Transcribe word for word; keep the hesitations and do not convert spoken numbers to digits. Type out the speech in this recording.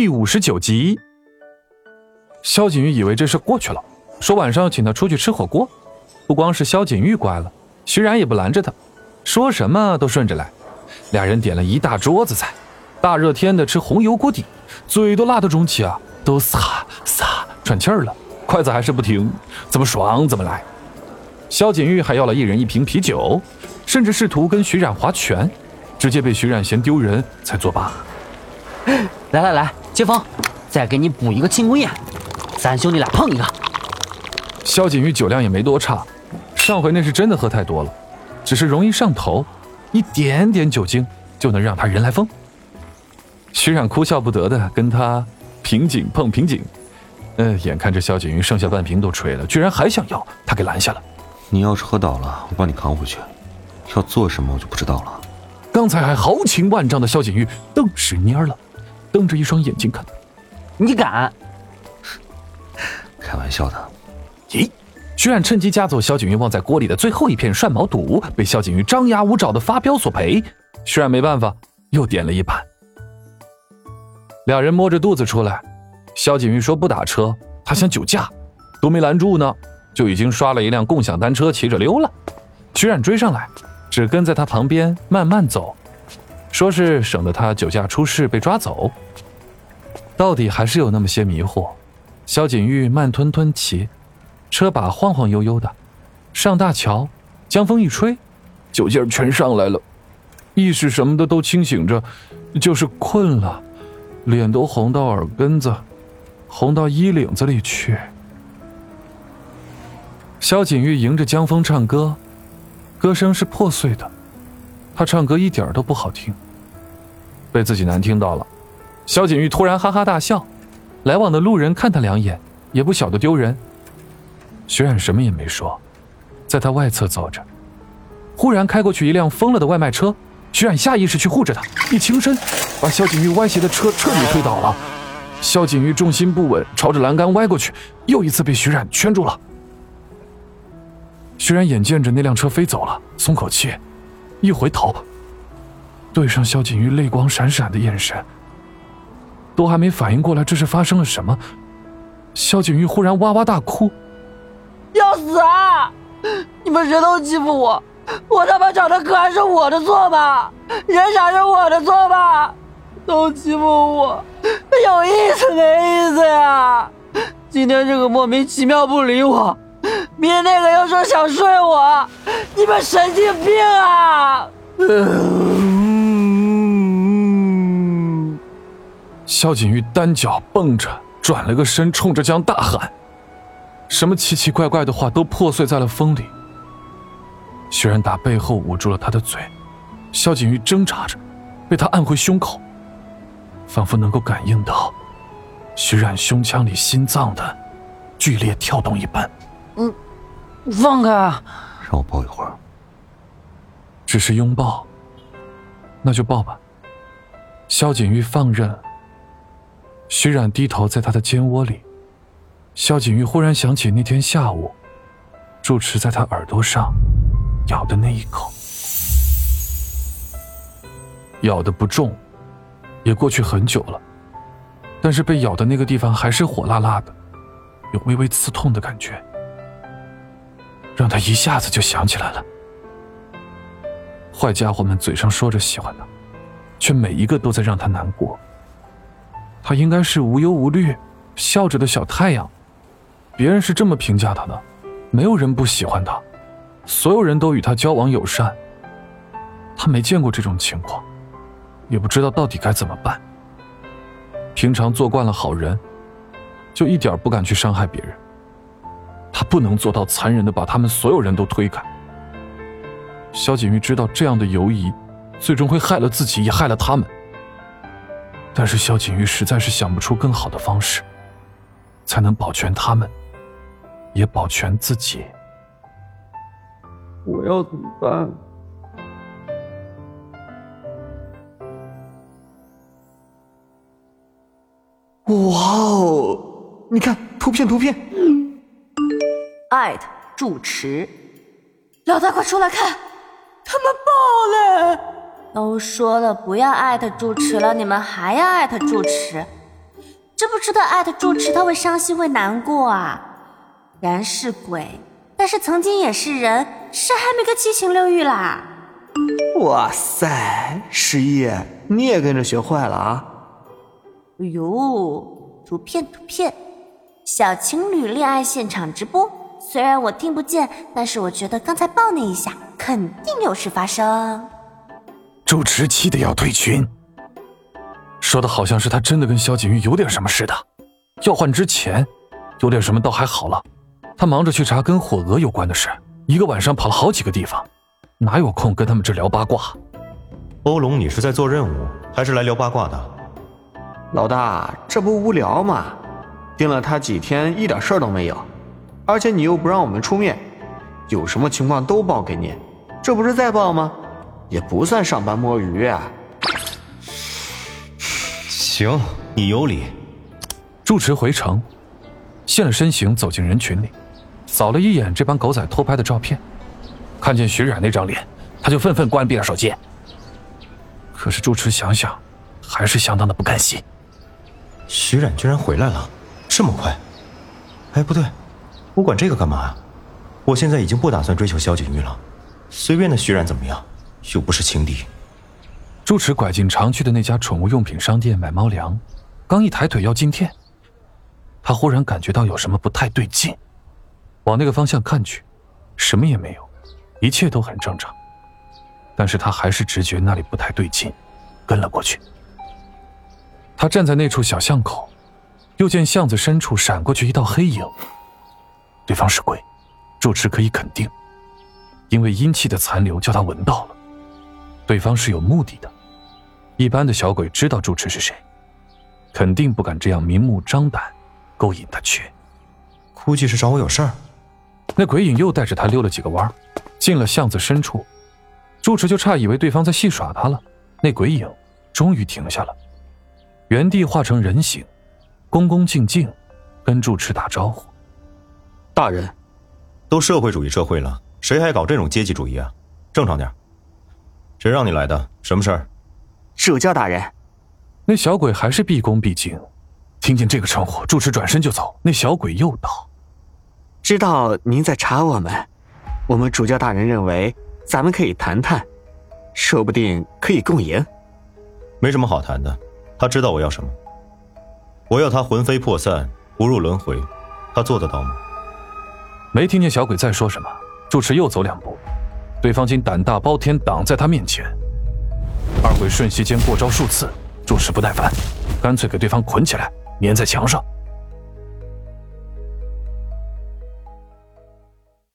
第五十九集。萧景玉以为这事过去了，说晚上请他出去吃火锅。不光是萧景玉乖了，徐然也不拦着他，说什么都顺着来。俩人点了一大桌子菜，大热天的吃红油锅底，嘴都辣得肿起啊，都撒撒喘气儿了，筷子还是不停，怎么爽怎么来。萧景玉还要了一人一瓶啤酒，甚至试图跟徐冉划拳，直接被徐冉嫌丢人才作罢。 来来来，接风，再给你补一个庆功宴，咱兄弟俩碰一个。 萧景玉酒量也没多差，上回那是真的喝太多了，只是容易上头，一点点酒精就能让他人来疯。徐冉哭笑不得的跟他瓶颈碰瓶颈，呃，眼看着萧景玉剩下半瓶都吹了，居然还想要，他给拦下了。 你要是喝倒了，我帮你扛回去，要做什么我就不知道了。 刚才还豪情万丈的萧景玉顿时蔫了，瞪着一双眼睛看他。 你敢？ 开玩笑的。 咦，徐冉趁机夹走萧景玉忘在锅里的最后一片涮毛肚，被萧景玉张牙舞爪的发飙所赔。徐冉没办法，又点了一盘。俩人摸着肚子出来，萧景玉说不打车，他想酒驾，都没拦住呢，就已经刷了一辆共享单车骑着溜了。徐冉追上来，只跟在他旁边慢慢走，说是省得他酒驾出事被抓走。到底还是有那么些迷惑。萧景玉慢吞吞骑，车把晃晃悠悠的，上大桥，江风一吹，酒劲儿全上来了，意识什么的都清醒着，就是困了，脸都红到耳根子，红到衣领子里去。萧景玉迎着江风唱歌，歌声是破碎的，他唱歌一点都不好听，被自己难听到了。萧景玉突然哈哈大笑，来往的路人看他两眼，也不晓得丢人。徐冉什么也没说，在他外侧走着。忽然开过去一辆疯了的外卖车，徐冉下意识去护着他，一倾身把萧景玉歪斜的车彻底推倒了。萧景玉重心不稳，朝着栏杆歪过去，又一次被徐冉圈住了。徐冉眼见着那辆车飞走了，松口气，一回头对上萧景玉泪光闪闪的眼神，都还没反应过来这是发生了什么，萧景玉忽然哇哇大哭。 要死啊！你们谁都欺负我，我他妈长得可爱是我的错吧？人傻是我的错吧？都欺负我，有意思没意思呀？今天这个莫名其妙不理我，明天那个又说想睡我，你们神经病啊！ 萧景玉单脚蹦着转了个身，冲着江大喊，什么奇奇怪怪的话都破碎在了风里。徐冉打背后捂住了他的嘴，萧景玉挣扎着被他按回胸口，仿佛能够感应到徐冉胸腔里心脏的剧烈跳动一般。 嗯，放开啊！ 让我抱一会儿。 只是拥抱，那就抱吧。萧景玉放任，徐冉低头在他的肩窝里。萧景玉忽然想起那天下午住持在他耳朵上咬的那一口，咬的不重，也过去很久了，但是被咬的那个地方还是火辣辣的，有微微刺痛的感觉，让他一下子就想起来了。坏家伙们嘴上说着喜欢他，却每一个都在让他难过。他应该是无忧无虑笑着的小太阳，别人是这么评价他的，没有人不喜欢他，所有人都与他交往友善。他没见过这种情况，也不知道到底该怎么办。平常做惯了好人，就一点不敢去伤害别人，他不能做到残忍地把他们所有人都推开。萧景玉知道这样的犹疑最终会害了自己，也害了他们，但是萧景玉实在是想不出更好的方式才能保全他们，也保全自己。 我要怎么办？ 哇哦，你看图片图片， 艾特住持， 老大快出来看，他们爆了！ 都说了不要艾特住持了，你们还要艾特住持， 知不知道艾特住持他会伤心会难过啊？然是鬼，但是曾经也是人，谁还没个七情六欲啦？ 哇塞，十一，你也跟着学坏了啊！ 哎呦，图片图片，小情侣恋爱现场直播。虽然我听不见，但是我觉得刚才爆那一下肯定有事发生。 主持气得要退群，说的好像是他真的跟萧景玉有点什么似的。要换之前有点什么倒还好了，他忙着去查跟火鹅有关的事，一个晚上跑了好几个地方，哪有空跟他们这聊八卦。 欧龙，你是在做任务还是来聊八卦的？ 老大，这不无聊吗？盯了他几天一点事儿都没有，而且你又不让我们出面，有什么情况都报给你，这不是在报吗？也不算上班摸鱼啊。 行，你有理。 住持回城，现了身形走进人群里，扫了一眼这帮狗仔偷拍的照片，看见徐冉那张脸，他就愤愤关闭了手机。可是住持想想，还是相当的不甘心。 徐冉居然回来了，这么快？哎，不对，我管这个干嘛啊？我现在已经不打算追求萧景玉了，随便的徐冉怎么样，又不是情敌。 住持拐进常去的那家宠物用品商店买猫粮，刚一抬腿要进店，他忽然感觉到有什么不太对劲，往那个方向看去，什么也没有，一切都很正常。但是他还是直觉那里不太对劲，跟了过去。他站在那处小巷口，又见巷子深处闪过去一道黑影，对方是鬼，住持可以肯定，因为阴气的残留叫他闻到了，对方是有目的的。一般的小鬼知道住持是谁，肯定不敢这样明目张胆勾引他去。 估计是找我有事儿。 那鬼影又带着他溜了几个弯，进了巷子深处，住持就差以为对方在戏耍他了。那鬼影终于停下了，原地化成人形，恭恭敬敬跟住持打招呼。 大人， 都社会主义社会了，谁还搞这种阶级主义啊？正常点。谁让你来的？什么事儿？ 主教大人。 那小鬼还是毕恭毕敬，听见这个称呼，住持转身就走。那小鬼又道： 知道您在查我们，我们主教大人认为咱们可以谈谈，说不定可以共赢。 没什么好谈的，他知道我要什么。我要他魂飞魄散，不入轮回，他做得到吗？ 没听见小鬼再说什么，住持又走两步，对方竟胆大包天挡在他面前。二鬼瞬息间过招数次，住持不耐烦，干脆给对方捆起来，粘在墙上。